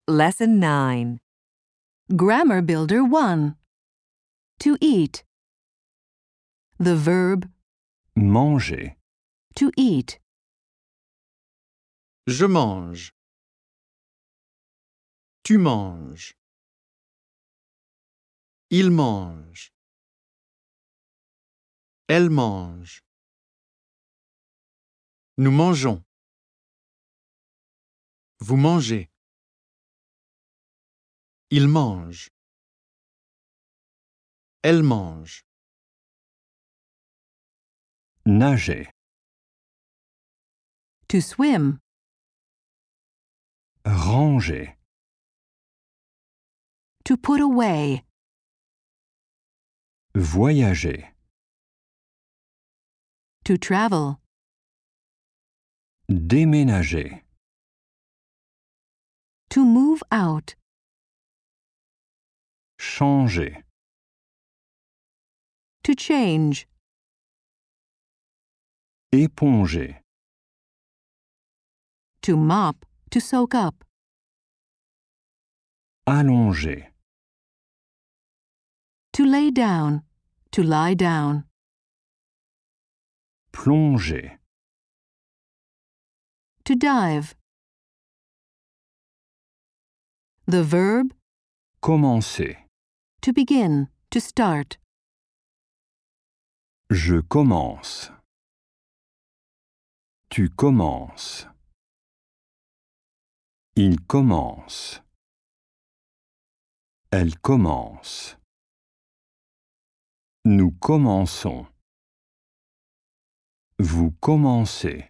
Lesson 9. Grammar Builder 1. To eat. The verb Manger. to eat. Je mange. Tu manges. Il mange. Elle mange. Nous mangeons. Vous mangez. Il mange. Elle mange. Nager. To swim. Ranger. To put away. Voyager. To travel. Déménager. To move out. Changer. To change. Éponger. To mop. To soak up. Allonger. To lay down. To lie down. Plonger. To dive. The verb Commencer. to begin. To start. Je commence. Tu commences. Il commence. Elle commence. Nous commençons. Vous commencez.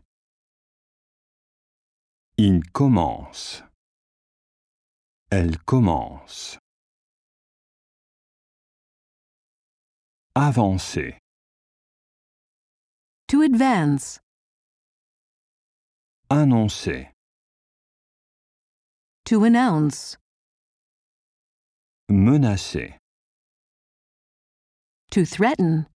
Il commence. Elle commence. Avancer. To advance. Annoncer. To announce. Menacer. To threaten.